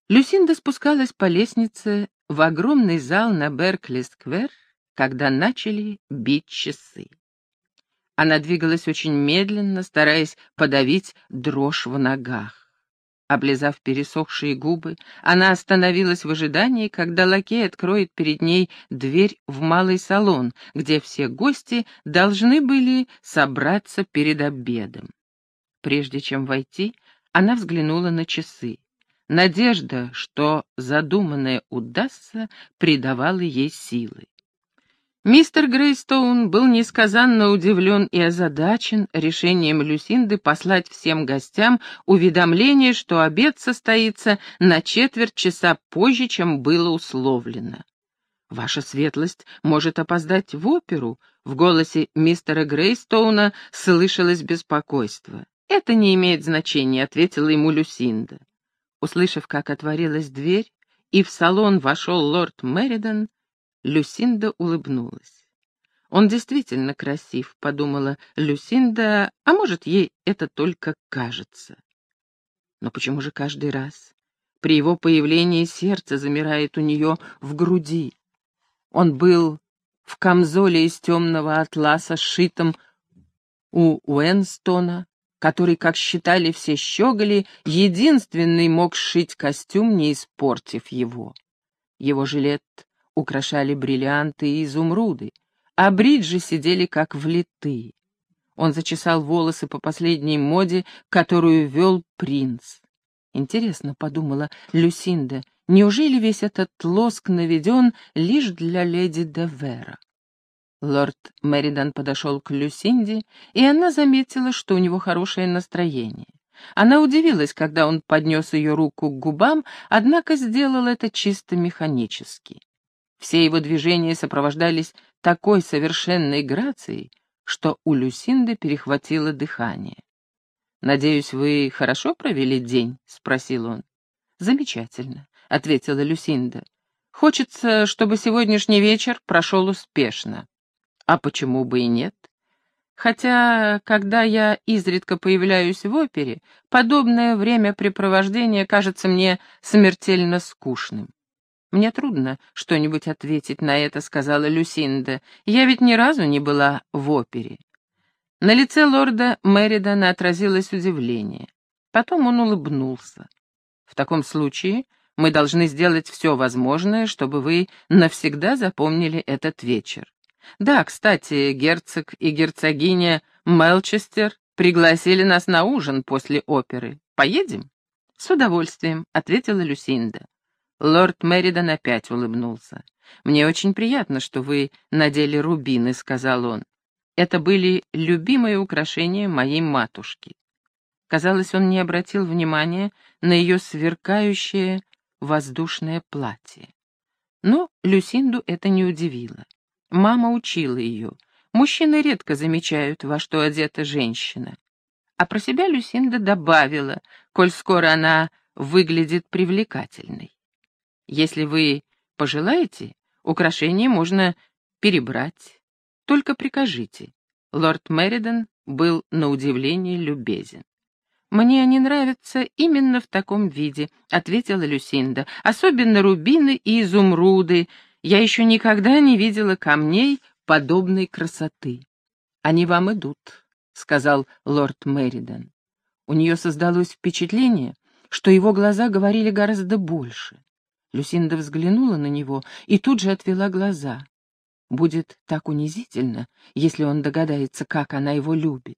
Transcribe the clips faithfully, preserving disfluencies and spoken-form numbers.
Люсинда спускалась по лестнице в огромный зал на Беркли-сквер, когда начали бить часы. Она двигалась очень медленно, стараясь подавить дрожь в ногах. Облизав пересохшие губы, она остановилась в ожидании, когда лакей откроет перед ней дверь в малый салон, где все гости должны были собраться перед обедом. Прежде чем войти, она взглянула на часы. Надежда, что задуманное удастся, придавала ей силы. Мистер Грейстоун был несказанно удивлен и озадачен решением Люсинды послать всем гостям уведомление, что обед состоится на четверть часа позже, чем было условлено. «Ваша светлость может опоздать в оперу», — в голосе мистера Грейстоуна слышалось беспокойство. «Это не имеет значения», — ответила ему Люсинда. Услышав, как отворилась дверь, и в салон вошел лорд Меридан, Люсинда улыбнулась. «Он действительно красив», — подумала Люсинда, а может, ей это только кажется. Но почему же каждый раз при его появлении сердце замирает у нее в груди? Он был в камзоле из темного атласа, сшитом у Уэнстона, который, как считали все щеголи, единственный мог сшить костюм, не испортив его. Его жилет украшали бриллианты и изумруды, а бриджи сидели как влитые. Он зачесал волосы по последней моде, которую вел принц. Интересно, — подумала Люсинда, — неужели весь этот лоск наведен лишь для леди де Вера? Лорд Меридан подошел к Люсинде, и она заметила, что у него хорошее настроение. Она удивилась, когда он поднес ее руку к губам, однако сделал это чисто механически. Все его движения сопровождались такой совершенной грацией, что у Люсинды перехватило дыхание. «Надеюсь, вы хорошо провели день?» — спросил он. «Замечательно», — ответила Люсинда. «Хочется, чтобы сегодняшний вечер прошел успешно». «А почему бы и нет? Хотя, когда я изредка появляюсь в опере, подобное времяпрепровождение кажется мне смертельно скучным». «Мне трудно что-нибудь ответить на это», — сказала Люсинда. «Я ведь ни разу не была в опере». На лице лорда Меридана отразилось удивление. Потом он улыбнулся. «В таком случае мы должны сделать все возможное, чтобы вы навсегда запомнили этот вечер. Да, кстати, герцог и герцогиня Мелчестер пригласили нас на ужин после оперы. Поедем?» «С удовольствием», — ответила Люсинда. Лорд Меридан опять улыбнулся. «Мне очень приятно, что вы надели рубины», — сказал он. «Это были любимые украшения моей матушки». Казалось, он не обратил внимания на ее сверкающее воздушное платье. Но Люсинду это не удивило. Мама учила ее. Мужчины редко замечают, во что одета женщина. А про себя Люсинда добавила, коль скоро она выглядит привлекательной. «Если вы пожелаете, украшения можно перебрать. Только прикажите». Лорд Меридан был на удивление любезен. «Мне они нравятся именно в таком виде», — ответила Люсинда. «Особенно рубины и изумруды. Я еще никогда не видела камней подобной красоты». «Они вам идут», — сказал лорд Меридан. У нее создалось впечатление, что его глаза говорили гораздо больше. Люсинда взглянула на него и тут же отвела глаза. Будет так унизительно, если он догадается, как она его любит.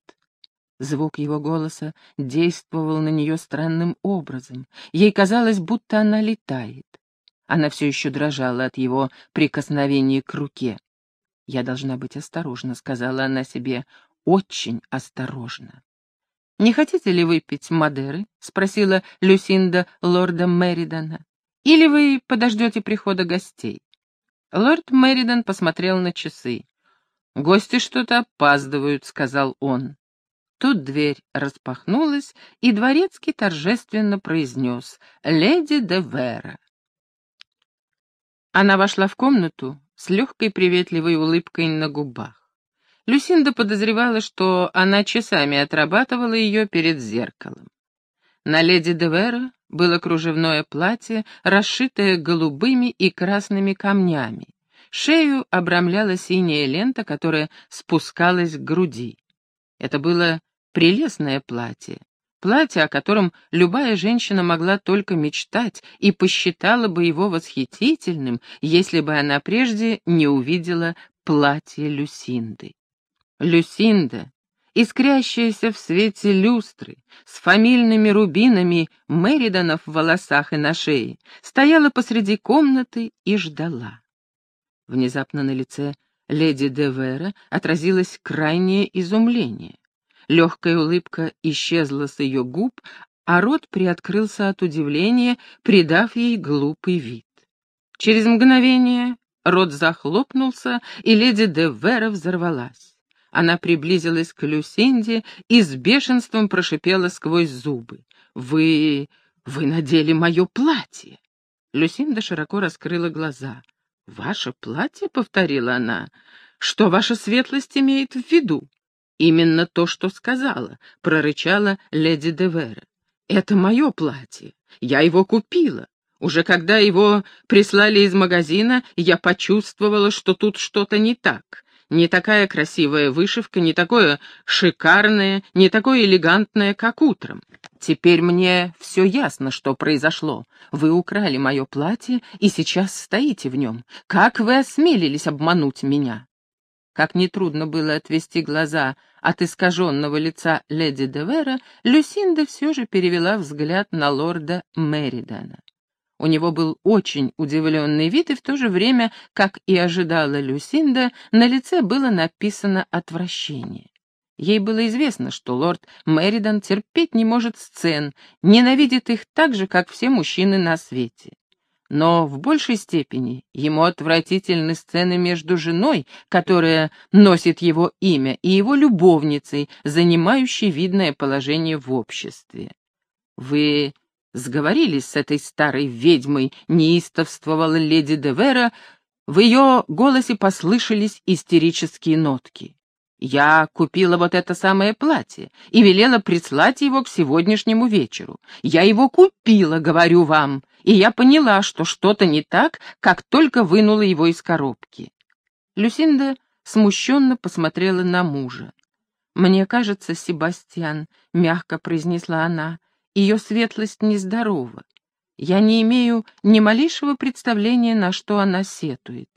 Звук его голоса действовал на нее странным образом. Ей казалось, будто она летает. Она все еще дрожала от его прикосновений к руке. «Я должна быть осторожна», — сказала она себе, — «очень осторожна». «Не хотите ли выпить Мадеры?» — спросила Люсинда лорда Меридана. «Или вы подождете прихода гостей?» Лорд Меридан посмотрел на часы. «Гости что-то опаздывают», — сказал он. Тут дверь распахнулась, и дворецкий торжественно произнес: «Леди де Вера». Она вошла в комнату с легкой приветливой улыбкой на губах. Люсинда подозревала, что она часами отрабатывала ее перед зеркалом. На леди де Вера было кружевное платье, расшитое голубыми и красными камнями. Шею обрамляла синяя лента, которая спускалась к груди. Это было прелестное платье. Платье, о котором любая женщина могла только мечтать и посчитала бы его восхитительным, если бы она прежде не увидела платье Люсинды. Люсинда, искрящаяся в свете люстры, с фамильными рубинами Мериданов в волосах и на шее, стояла посреди комнаты и ждала. Внезапно на лице леди де Вера отразилось крайнее изумление. Легкая улыбка исчезла с ее губ, а рот приоткрылся от удивления, придав ей глупый вид. Через мгновение рот захлопнулся, и леди де Вера взорвалась. Она приблизилась к Люсинде и с бешенством прошипела сквозь зубы: «Вы... вы надели мое платье!» Люсинда широко раскрыла глаза. «Ваше платье?» — повторила она. «Что ваша светлость имеет в виду?» «Именно то, что сказала», — прорычала леди де Вера. «Это мое платье. Я его купила. Уже когда его прислали из магазина, я почувствовала, что тут что-то не так. Не такая красивая вышивка, не такое шикарное, не такое элегантное, как утром. Теперь мне все ясно, что произошло. Вы украли мое платье и сейчас стоите в нем. Как вы осмелились обмануть меня?» Как нетрудно было отвести глаза от искаженного лица леди де Вера, Люсинда все же перевела взгляд на лорда Меридана. У него был очень удивленный вид, и в то же время, как и ожидала Люсинда, на лице было написано отвращение. Ей было известно, что лорд Меридан терпеть не может сцен, ненавидит их так же, как все мужчины на свете. Но в большей степени ему отвратительны сцены между женой, которая носит его имя, и его любовницей, занимающей видное положение в обществе. «Вы сговорились с этой старой ведьмой», — неистовствовала леди де Вера. В ее голосе послышались истерические нотки. «Я купила вот это самое платье и велела прислать его к сегодняшнему вечеру. Я его купила, говорю вам, и я поняла, что что-то не так, как только вынула его из коробки». Люсинда смущенно посмотрела на мужа. «Мне кажется, Себастьян», — мягко произнесла она, — «ее светлость нездорова. Я не имею ни малейшего представления, на что она сетует».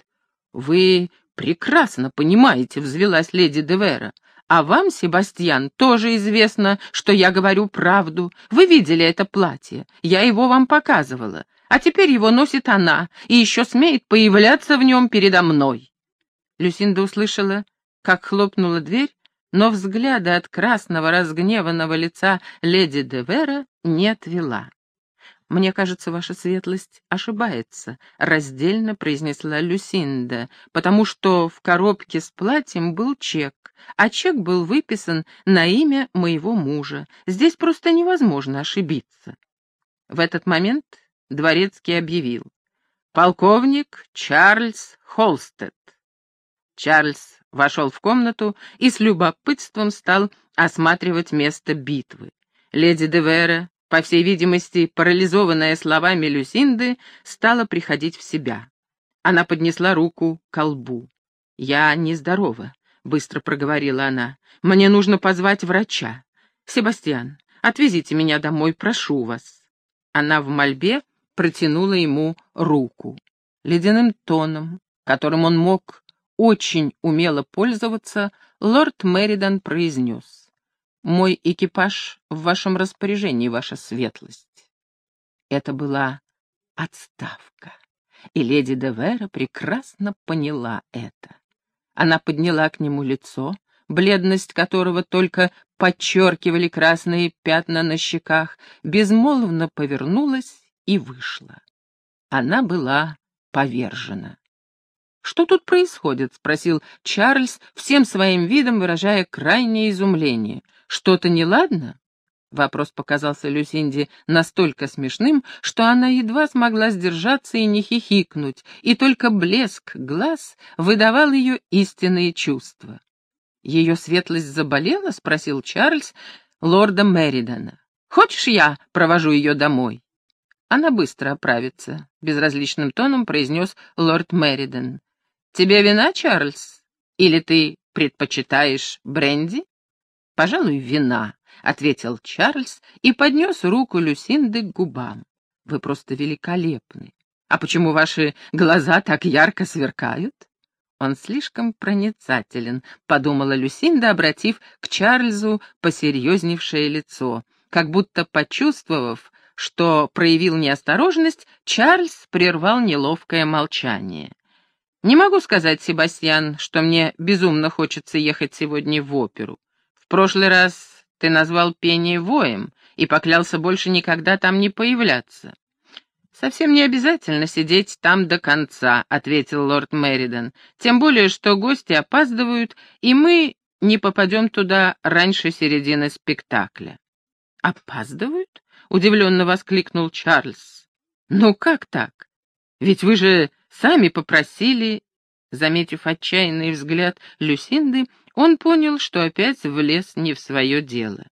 «Вы прекрасно понимаете», — взвилась леди де Вера. «А вам, Себастьян, тоже известно, что я говорю правду. Вы видели это платье, я его вам показывала, а теперь его носит она и еще смеет появляться в нем передо мной». Люсинда услышала, как хлопнула дверь, но взгляда от красного разгневанного лица леди де Вера не отвела. «Мне кажется, ваша светлость ошибается», — раздельно произнесла Люсинда, «потому что в коробке с платьем был чек, а чек был выписан на имя моего мужа. Здесь просто невозможно ошибиться». В этот момент дворецкий объявил: «Полковник Чарльз Холстед». Чарльз вошел в комнату и с любопытством стал осматривать место битвы. Леди де Вера, по всей видимости, парализованная словами Люсинды, стала приходить в себя. Она поднесла руку к колбу. «Я нездорова», — быстро проговорила она. «Мне нужно позвать врача. Себастьян, отвезите меня домой, прошу вас». Она в мольбе протянула ему руку. Ледяным тоном, которым он мог очень умело пользоваться, лорд Меридан произнес: «Мой экипаж в вашем распоряжении, ваша светлость». Это была отставка, и леди де Вера прекрасно поняла это. Она подняла к нему лицо, бледность которого только подчеркивали красные пятна на щеках, безмолвно повернулась и вышла. Она была повержена. «Что тут происходит?» — спросил Чарльз, всем своим видом выражая крайнее изумление. «Что-то неладно?» Вопрос показался Люсинде настолько смешным, что она едва смогла сдержаться и не хихикнуть, и только блеск глаз выдавал ее истинные чувства. «Ее светлость заболела?» — спросил Чарльз лорда Меридана. «Хочешь, я провожу ее домой?» Она быстро оправится», — безразличным тоном произнес лорд Мериден. «Тебе вина, Чарльз? Или ты предпочитаешь бренди?» «Пожалуй, вина», — ответил Чарльз и поднес руку Люсинды к губам. «Вы просто великолепны. А почему ваши глаза так ярко сверкают?» «Он слишком проницателен», — подумала Люсинда, обратив к Чарльзу посерьезневшее лицо, как будто почувствовав, что проявил неосторожность, Чарльз прервал неловкое молчание. «Не могу сказать, Себастьян, что мне безумно хочется ехать сегодня в оперу. В прошлый раз ты назвал пение воем и поклялся больше никогда там не появляться». «Совсем не обязательно сидеть там до конца», — ответил лорд Мериден, «тем более, что гости опаздывают, и мы не попадем туда раньше середины спектакля». «Опаздывают?» — удивленно воскликнул Чарльз. «Ну как так? Ведь вы же сами попросили...» Заметив отчаянный взгляд Люсинды, он понял, что опять влез не в свое дело.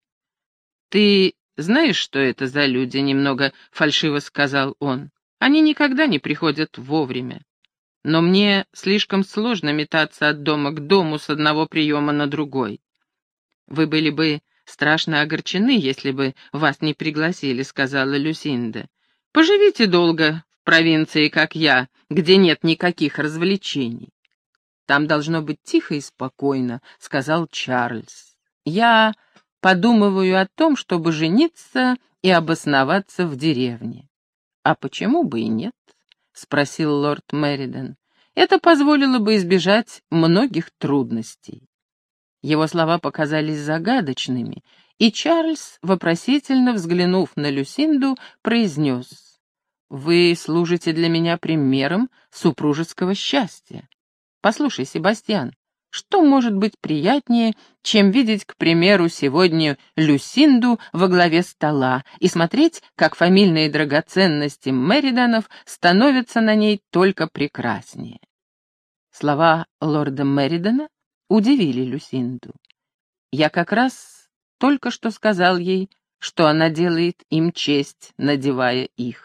«Ты знаешь, что это за люди?» — немного фальшиво сказал он. «Они никогда не приходят вовремя. Но мне слишком сложно метаться от дома к дому с одного приема на другой. Вы были бы страшно огорчены, если бы вас не пригласили», — сказала Люсинда. «Поживите долго в провинции, как я, где нет никаких развлечений». «Там должно быть тихо и спокойно», — сказал Чарльз. «Я подумываю о том, чтобы жениться и обосноваться в деревне». «А почему бы и нет?» — спросил лорд Мериден. «Это позволило бы избежать многих трудностей». Его слова показались загадочными, и Чарльз, вопросительно взглянув на Люсинду, произнес: «Вы служите для меня примером супружеского счастья. Послушай, Себастьян, что может быть приятнее, чем видеть, к примеру, сегодня Люсинду во главе стола и смотреть, как фамильные драгоценности Мериденов становятся на ней только прекраснее?» Слова лорда Меридена удивили Люсинду. «Я как раз только что сказал ей, что она делает им честь, надевая их».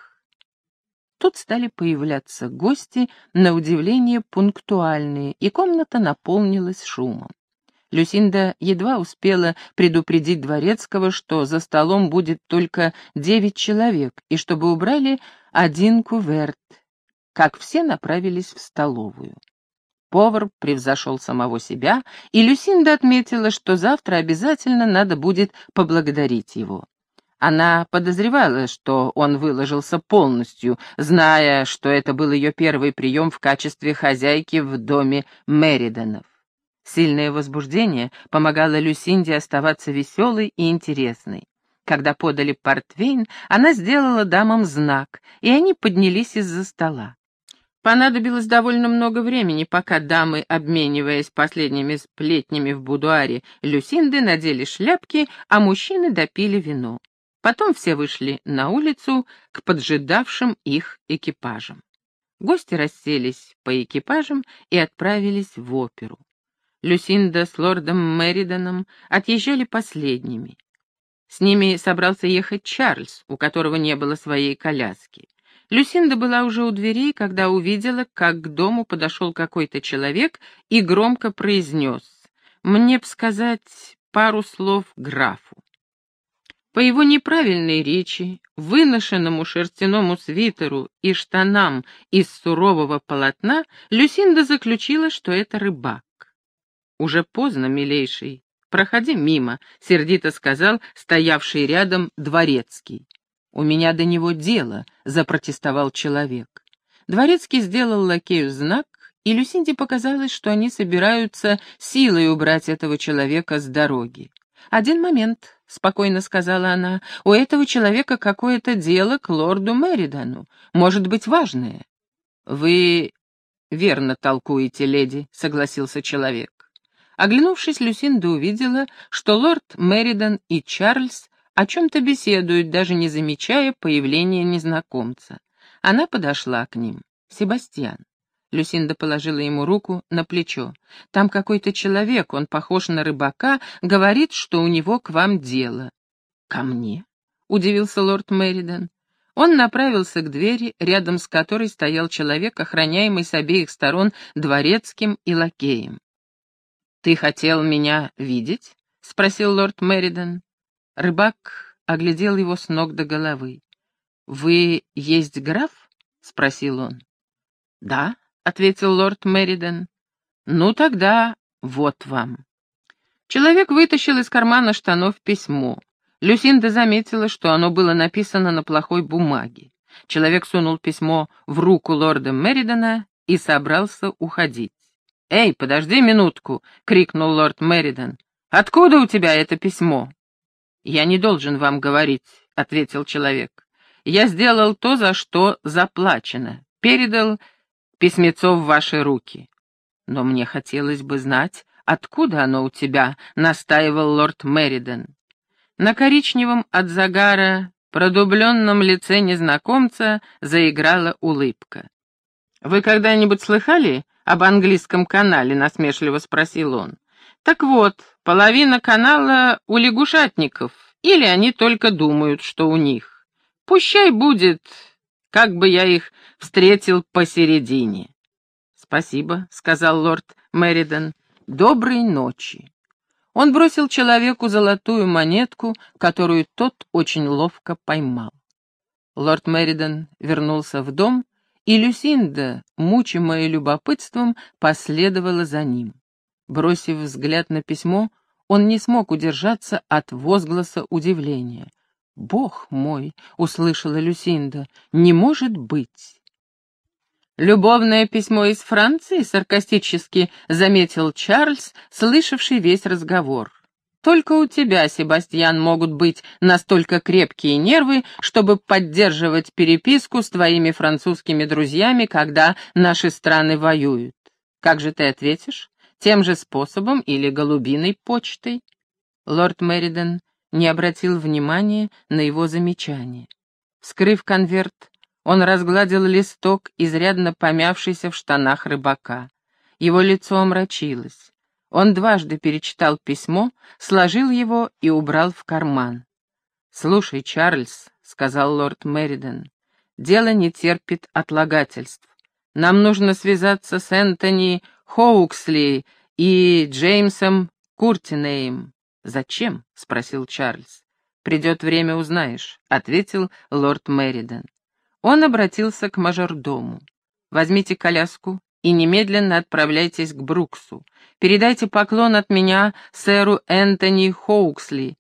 Тут стали появляться гости, на удивление пунктуальные, и комната наполнилась шумом. Люсинда едва успела предупредить дворецкого, что за столом будет только девять человек, и чтобы убрали один куверт, как все направились в столовую. Повар превзошел самого себя, и Люсинда отметила, что завтра обязательно надо будет поблагодарить его. Она подозревала, что он выложился полностью, зная, что это был ее первый прием в качестве хозяйки в доме Мериденов. Сильное возбуждение помогало Люсинде оставаться веселой и интересной. Когда подали портвейн, она сделала дамам знак, и они поднялись из-за стола. Понадобилось довольно много времени, пока дамы, обмениваясь последними сплетнями в будуаре Люсинды, надели шляпки, а мужчины допили вино. Потом все вышли на улицу к поджидавшим их экипажам. Гости расселись по экипажам и отправились в оперу. Люсинда с лордом Мериденом отъезжали последними. С ними собрался ехать Чарльз, у которого не было своей коляски. Люсинда была уже у дверей, когда увидела, как к дому подошел какой-то человек и громко произнес: «Мне б сказать пару слов графу». По его неправильной речи, выношенному шерстяному свитеру и штанам из сурового полотна, Люсинда заключила, что это рыбак. «Уже поздно, милейший, проходи мимо», — сердито сказал стоявший рядом дворецкий. «У меня до него дело», — запротестовал человек. Дворецкий сделал лакею знак, и Люсинде показалось, что они собираются силой убрать этого человека с дороги. «Один момент», — спокойно сказала она, — «у этого человека какое-то дело к лорду Меридену, может быть, важное». «Вы верно толкуете, леди», — согласился человек. Оглянувшись, Люсинда увидела, что лорд Мериден и Чарльз о чем-то беседуют, даже не замечая появления незнакомца. Она подошла к ним. «Себастьян». Люсинда положила ему руку на плечо. «Там какой-то человек, он похож на рыбака, говорит, что у него к вам дело». «Ко мне?» — удивился лорд Мериден. Он направился к двери, рядом с которой стоял человек, охраняемый с обеих сторон дворецким и лакеем. «Ты хотел меня видеть?» — спросил лорд Мериден. Рыбак оглядел его с ног до головы. «Вы есть граф?» — спросил он. «Да», — ответил лорд Мериден. «Ну тогда вот вам». Человек вытащил из кармана штанов письмо. Люсинда заметила, что оно было написано на плохой бумаге. Человек сунул письмо в руку лорда Меридена и собрался уходить. «Эй, подожди минутку!» — крикнул лорд Мериден. «Откуда у тебя это письмо?» «Я не должен вам говорить», — ответил человек. «Я сделал то, за что заплачено. Передал письмецо в ваши руки». «Но мне хотелось бы знать, откуда оно у тебя», — настаивал лорд Мериден. На коричневом от загара продубленном лице незнакомца заиграла улыбка. «Вы когда-нибудь слыхали об английском канале?» — насмешливо спросил он. «Так вот, половина канала у лягушатников, или они только думают, что у них. Пущай будет, как бы я их встретил посередине». «Спасибо», — сказал лорд Мериден. «Доброй ночи». Он бросил человеку золотую монетку, которую тот очень ловко поймал. Лорд Мериден вернулся в дом, и Люсинда, мучимая любопытством, последовала за ним. Бросив взгляд на письмо, он не смог удержаться от возгласа удивления. «Бог мой!» — услышала Люсинда. «Не может быть!» «Любовное письмо из Франции?» — саркастически заметил Чарльз, слышавший весь разговор. «Только у тебя, Себастьян, могут быть настолько крепкие нервы, чтобы поддерживать переписку с твоими французскими друзьями, когда наши страны воюют. Как же ты ответишь? Тем же способом или голубиной почтой?» Лорд Мериден не обратил внимания на его замечание. Вскрыв конверт, он разгладил листок, изрядно помявшийся в штанах рыбака. Его лицо омрачилось. Он дважды перечитал письмо, сложил его и убрал в карман. «Слушай, Чарльз», — сказал лорд Мериден, — «дело не терпит отлагательств. Нам нужно связаться с Энтони Хоуксли и Джеймсом Куртинеем». «Зачем?» — спросил Чарльз. «Придет время, узнаешь», — ответил лорд Мериден. Он обратился к мажордому. «Возьмите коляску и немедленно отправляйтесь к Бруксу. Передайте поклон от меня сэру Энтони Хоуксли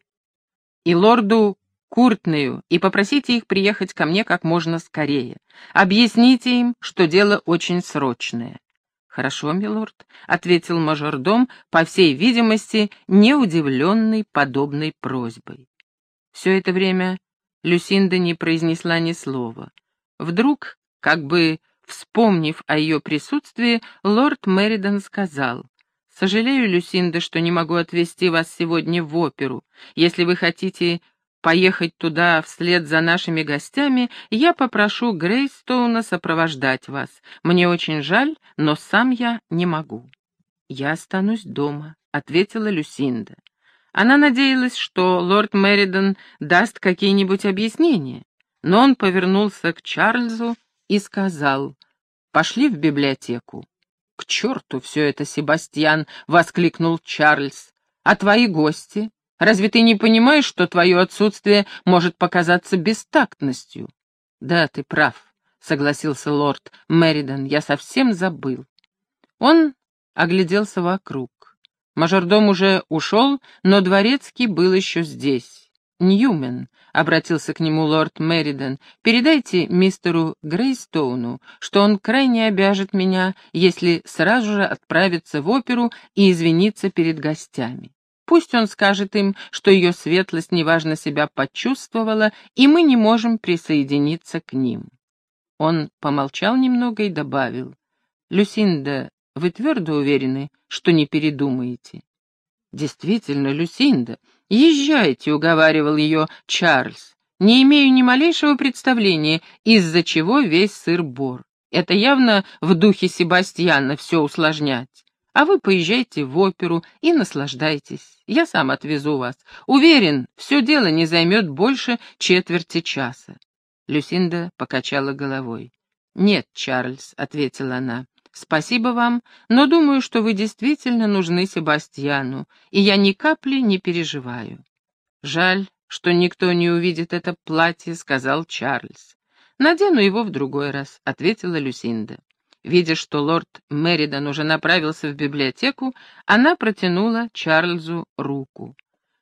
и лорду Куртнею и попросите их приехать ко мне как можно скорее. Объясните им, что дело очень срочное». «Хорошо, милорд», — ответил мажордом, по всей видимости, не удивленный подобной просьбой. Все это время Люсинда не произнесла ни слова. Вдруг, как бы вспомнив о ее присутствии, лорд Мериден сказал: «Сожалею, Люсинда, что не могу отвезти вас сегодня в оперу. Если вы хотите поехать туда вслед за нашими гостями, я попрошу Грейстоуна сопровождать вас. Мне очень жаль, но сам я не могу». «Я останусь дома», — ответила Люсинда. Она надеялась, что лорд Мериден даст какие-нибудь объяснения, но он повернулся к Чарльзу и сказал: «Пошли в библиотеку». «К черту все это, Себастьян!» — воскликнул Чарльз. «А твои гости? Разве ты не понимаешь, что твое отсутствие может показаться бестактностью?» «Да, ты прав», — согласился лорд Мериден, — «я совсем забыл». Он огляделся вокруг. Мажордом уже ушел, но дворецкий был еще здесь. «Ньюмен», — обратился к нему лорд Мериден, — «передайте мистеру Грейстоуну, что он крайне обяжет меня, если сразу же отправится в оперу и извиниться перед гостями. Пусть он скажет им, что ее светлость неважно себя почувствовала, и мы не можем присоединиться к ним». Он помолчал немного и добавил: «Люсинда, вы твердо уверены, что не передумаете?» «Действительно, Люсинда, езжайте», — уговаривал ее Чарльз. «Не имею ни малейшего представления, из-за чего весь сыр-бор. Это явно в духе Себастьяна все усложнять. А вы поезжайте в оперу и наслаждайтесь. Я сам отвезу вас. Уверен, все дело не займет больше четверти часа». Люсинда покачала головой. «Нет, Чарльз», — ответила она, — «спасибо вам, но думаю, что вы действительно нужны Себастьяну, и я ни капли не переживаю». «Жаль, что никто не увидит это платье», — сказал Чарльз. «Надену его в другой раз», — ответила Люсинда. Видя, что лорд Меридан уже направился в библиотеку, она протянула Чарльзу руку.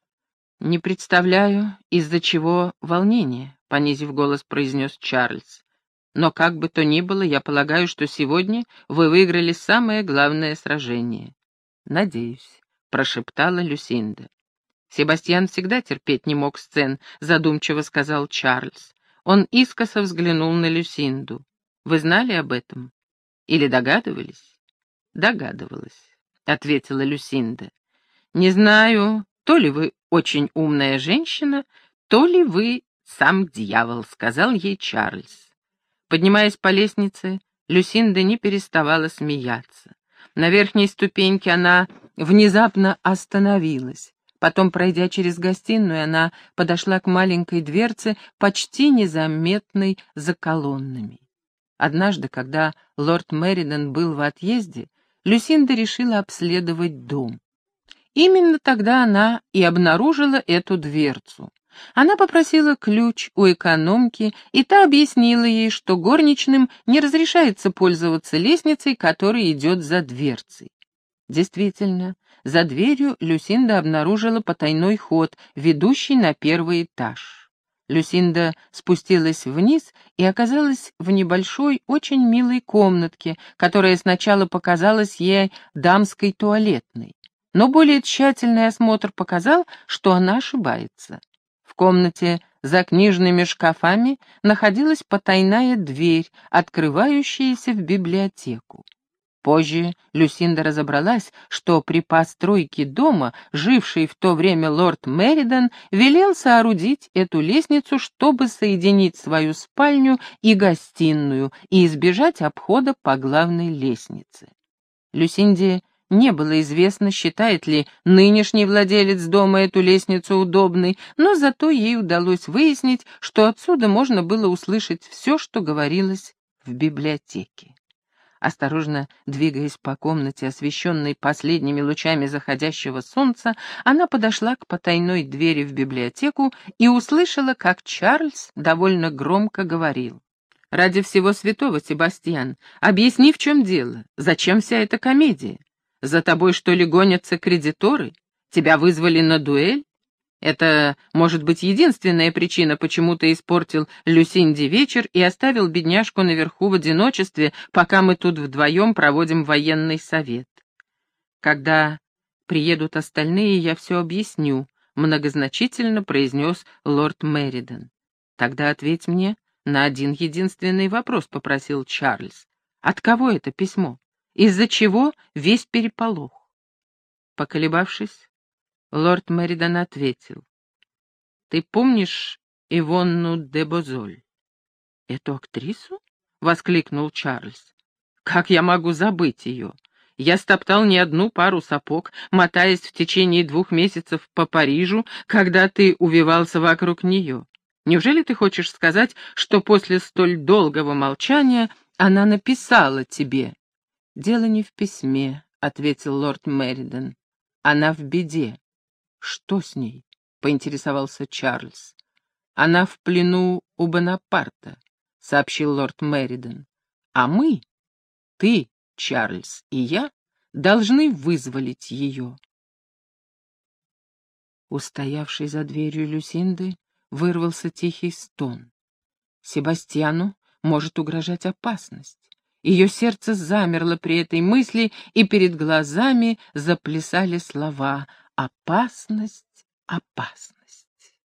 «Не представляю, из-за чего волнение», — понизив голос, произнес Чарльз. «Но как бы то ни было, я полагаю, что сегодня вы выиграли самое главное сражение». «Надеюсь», — прошептала Люсинда. «Себастьян всегда терпеть не мог сцен», — задумчиво сказал Чарльз. Он искоса взглянул на Люсинду. «Вы знали об этом? Или догадывались?» «Догадывалась», — ответила Люсинда. «Не знаю, то ли вы очень умная женщина, то ли вы сам дьявол», — сказал ей Чарльз. Поднимаясь по лестнице, Люсинда не переставала смеяться. На верхней ступеньке она внезапно остановилась. Потом, пройдя через гостиную, она подошла к маленькой дверце, почти незаметной за колоннами. Однажды, когда лорд Меридан был в отъезде, Люсинда решила обследовать дом. Именно тогда она и обнаружила эту дверцу. Она попросила ключ у экономки, и та объяснила ей, что горничным не разрешается пользоваться лестницей, которая идет за дверцей. Действительно, за дверью Люсинда обнаружила потайной ход, ведущий на первый этаж. Люсинда спустилась вниз и оказалась в небольшой, очень милой комнатке, которая сначала показалась ей дамской туалетной. Но более тщательный осмотр показал, что она ошибается. В комнате за книжными шкафами находилась потайная дверь, открывающаяся в библиотеку. Позже Люсинда разобралась, что при постройке дома, живший в то время лорд Меридан, велел соорудить эту лестницу, чтобы соединить свою спальню и гостиную и избежать обхода по главной лестнице. Люсинде не было известно, считает ли нынешний владелец дома эту лестницу удобной, но зато ей удалось выяснить, что отсюда можно было услышать все, что говорилось в библиотеке. Осторожно двигаясь по комнате, освещенной последними лучами заходящего солнца, она подошла к потайной двери в библиотеку и услышала, как Чарльз довольно громко говорил. «Ради всего святого, Себастьян, объясни, в чем дело, зачем вся эта комедия? За тобой, что ли, гонятся кредиторы? Тебя вызвали на дуэль? Это, может быть, единственная причина, почему ты испортил Люсинде вечер и оставил бедняжку наверху в одиночестве, пока мы тут вдвоем проводим военный совет. Когда приедут остальные, я все объясню», — многозначительно произнес лорд Меридан. «Тогда ответь мне на один единственный вопрос», — попросил Чарльз. «От кого это письмо? Из-за чего весь переполох?» Поколебавшись, лорд Меридан ответил. «Ты помнишь Ивонну де Бозоль?» «Эту актрису?» — воскликнул Чарльз. «Как я могу забыть ее? Я стоптал не одну пару сапог, мотаясь в течение двух месяцев по Парижу, когда ты увивался вокруг нее. Неужели ты хочешь сказать, что после столь долгого молчания она написала тебе?» «Дело не в письме», — ответил лорд Меридан. «Она в беде». «Что с ней?» — поинтересовался Чарльз. «Она в плену у Бонапарта», — сообщил лорд Меридан. «А мы, ты, Чарльз и я, должны вызволить ее». Устоявший за дверью Люсинды вырвался тихий стон. Себастьяну может угрожать опасность. Ее сердце замерло при этой мысли, и перед глазами заплясали слова «опасность, опасность».